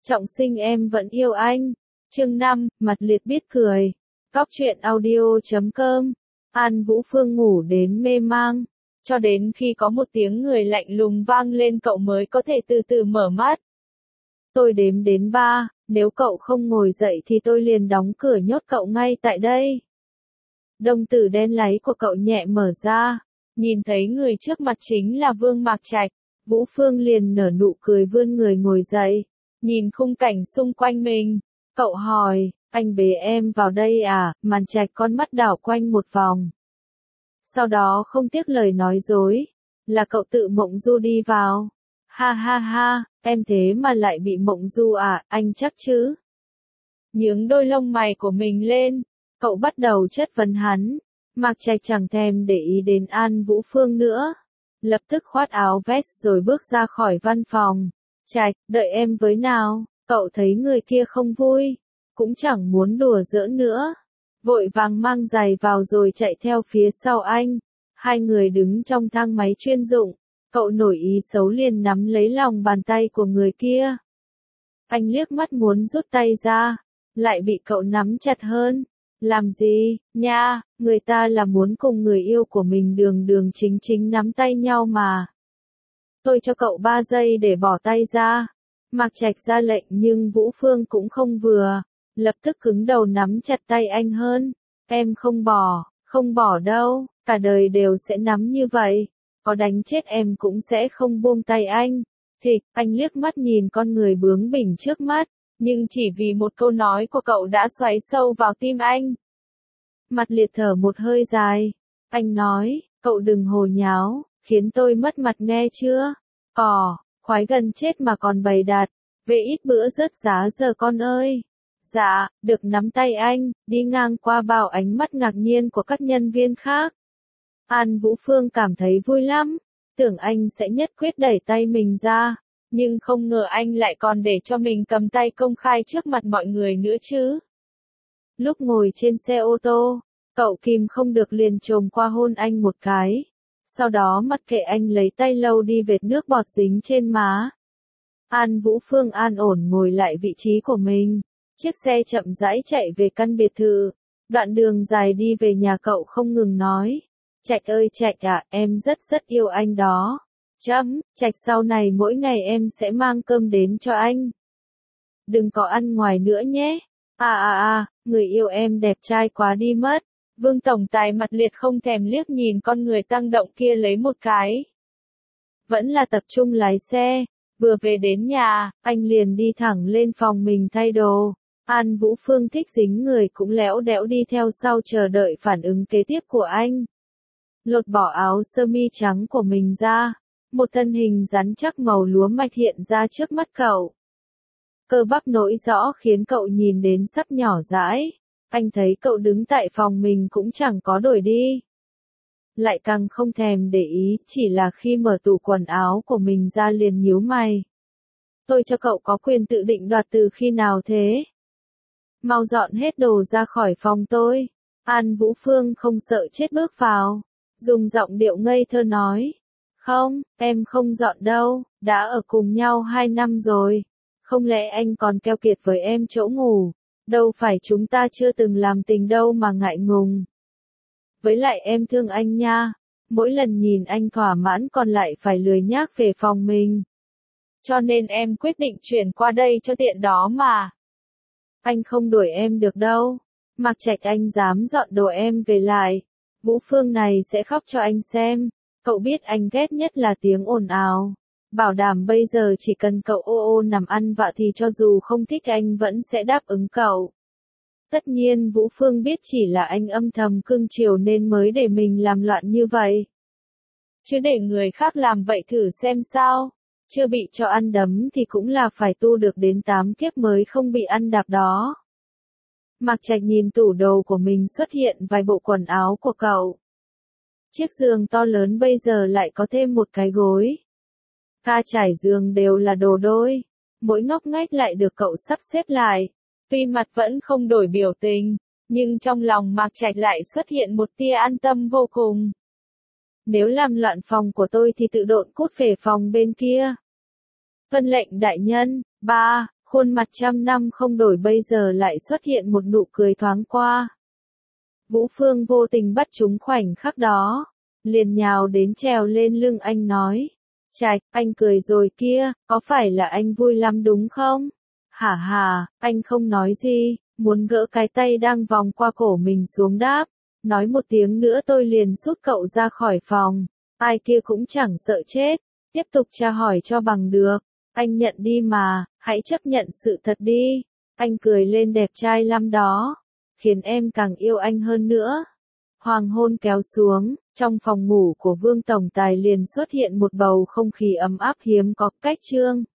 Trọng sinh em vẫn yêu anh. Chương 5, mặt liệt biết cười. Góc truyện audio.com. An Vũ Phương ngủ đến mê mang. Cho đến khi có một tiếng người lạnh lùng vang lên cậu mới có thể từ từ mở mắt. Tôi đếm đến 3, nếu cậu không ngồi dậy thì tôi liền đóng cửa nhốt cậu ngay tại đây. Đồng tử đen láy của cậu nhẹ mở ra. Nhìn thấy người trước mặt chính là Vương Mạc Trạch. Vũ Phương liền nở nụ cười vươn người ngồi dậy. Nhìn khung cảnh xung quanh mình. Cậu hỏi, anh bế em vào đây à? Màn Trạch con mắt đảo quanh một vòng. Sau đó không tiếc lời nói dối. Là cậu tự mộng du đi vào. Ha ha ha, em thế mà lại bị mộng du à, anh chắc chứ? Nhướng đôi lông mày của mình lên. Cậu bắt đầu chất vấn hắn. Mạc Trạch chẳng thèm để ý đến An Vũ Phương nữa. Lập tức khoát áo vest rồi bước ra khỏi văn phòng. Trạch, đợi em với nào. Cậu thấy người kia không vui. Cũng chẳng muốn đùa giỡn nữa. Vội vàng mang giày vào rồi chạy theo phía sau anh. Hai người đứng trong thang máy chuyên dụng. Cậu nổi ý xấu liền nắm lấy lòng bàn tay của người kia. Anh liếc mắt muốn rút tay ra. Lại bị cậu nắm chặt hơn. Làm gì, nha, người ta là muốn cùng người yêu của mình đường đường chính chính nắm tay nhau mà. Tôi cho cậu 3 giây để bỏ tay ra. Mạc Trạch ra lệnh nhưng Vũ Phương cũng không vừa. Lập tức cứng đầu nắm chặt tay anh hơn. Em không bỏ đâu, cả đời đều sẽ nắm như vậy. Có đánh chết em cũng sẽ không buông tay anh. Thịch, anh liếc mắt nhìn con người bướng bỉnh trước mắt. Nhưng chỉ vì một câu nói của cậu đã xoáy sâu vào tim anh. Mặt liệt thở một hơi dài. Anh nói, cậu đừng hồ nháo, khiến tôi mất mặt nghe chưa? Khoái gần chết mà còn bày đặt. Về ít bữa rớt giá giờ con ơi. Dạ, được nắm tay anh, đi ngang qua bao ánh mắt ngạc nhiên của các nhân viên khác. An Vũ Phương cảm thấy vui lắm. Tưởng anh sẽ nhất quyết đẩy tay mình ra. Nhưng không ngờ anh lại còn để cho mình cầm tay công khai trước mặt mọi người nữa chứ. Lúc ngồi trên xe ô tô, cậu kìm không được liền chồm qua hôn anh một cái. Sau đó mặc kệ anh lấy tay lau đi vệt nước bọt dính trên má. An Vũ Phương an ổn ngồi lại vị trí của mình. Chiếc xe chậm rãi chạy về căn biệt thự. Đoạn đường dài đi về nhà cậu không ngừng nói. Trạch ơi Trạch à, em rất yêu anh đó. Trạch sau này mỗi ngày em sẽ mang cơm đến cho anh. Đừng có ăn ngoài nữa nhé. Người yêu em đẹp trai quá đi mất. Vương tổng tài mặt liệt không thèm liếc nhìn con người tăng động kia lấy một cái. Vẫn là tập trung lái xe. Vừa về đến nhà, anh liền đi thẳng lên phòng mình thay đồ. An Vũ Phương thích dính người cũng lẽo đẽo đi theo sau chờ đợi phản ứng kế tiếp của anh. Lột bỏ áo sơ mi trắng của mình ra. Một thân hình rắn chắc màu lúa mạch hiện ra trước mắt cậu. Cơ bắp nổi rõ khiến cậu nhìn đến sắp nhỏ dãi. Anh thấy cậu đứng tại phòng mình cũng chẳng có đổi đi. Lại càng không thèm để ý, chỉ là khi mở tủ quần áo của mình ra liền nhíu mày. Tôi cho cậu có quyền tự định đoạt từ khi nào thế? Mau dọn hết đồ ra khỏi phòng tôi. An Vũ Phương không sợ chết bước vào. Dùng giọng điệu ngây thơ nói. Không, em không dọn đâu, đã ở cùng nhau 2 năm rồi. Không lẽ anh còn keo kiệt với em chỗ ngủ? Đâu phải chúng ta chưa từng làm tình đâu mà ngại ngùng. Với lại em thương anh nha. Mỗi lần nhìn anh thỏa mãn còn lại phải lười nhác về phòng mình. Cho nên em quyết định chuyển qua đây cho tiện đó mà. Anh không đuổi em được đâu. Mạc Trạch anh dám dọn đồ em về lại. Vũ Phương này sẽ khóc cho anh xem. Cậu biết anh ghét nhất là tiếng ồn ào. Bảo đảm bây giờ chỉ cần cậu ô ô nằm ăn vạ thì cho dù không thích anh vẫn sẽ đáp ứng cậu. Tất nhiên Vũ Phương biết chỉ là anh âm thầm cưng chiều nên mới để mình làm loạn như vậy. Chứ để người khác làm vậy thử xem sao. Chưa bị cho ăn đấm thì cũng là phải tu được đến 8 kiếp mới không bị ăn đạp đó. Mạc Trạch nhìn tủ đồ của mình xuất hiện vài bộ quần áo của cậu. Chiếc giường to lớn bây giờ lại có thêm một cái gối. Ga trải giường đều là đồ đôi. Mỗi ngóc ngách lại được cậu sắp xếp lại. Tuy mặt vẫn không đổi biểu tình, nhưng trong lòng Mạc Trạch lại xuất hiện một tia an tâm vô cùng. Nếu làm loạn phòng của tôi thì tự độn cút về phòng bên kia. Vân lệnh đại nhân. 3. Khuôn mặt trăm năm không đổi bây giờ lại xuất hiện một nụ cười thoáng qua. Vũ Phương vô tình bắt trúng khoảnh khắc đó, liền nhào đến trèo lên lưng anh nói. Chạch, anh cười rồi kia, có phải là anh vui lắm đúng không? Hả hà, anh không nói gì, muốn gỡ cái tay đang vòng qua cổ mình xuống đáp. Nói một tiếng nữa tôi liền sút cậu ra khỏi phòng. Ai kia cũng chẳng sợ chết, tiếp tục tra hỏi cho bằng được. Anh nhận đi mà, hãy chấp nhận sự thật đi. Anh cười lên đẹp trai lắm đó, khiến em càng yêu anh hơn nữa. Hoàng hôn kéo xuống, trong phòng ngủ của Vương Tổng Tài liền xuất hiện một bầu không khí ấm áp hiếm có. Cách chương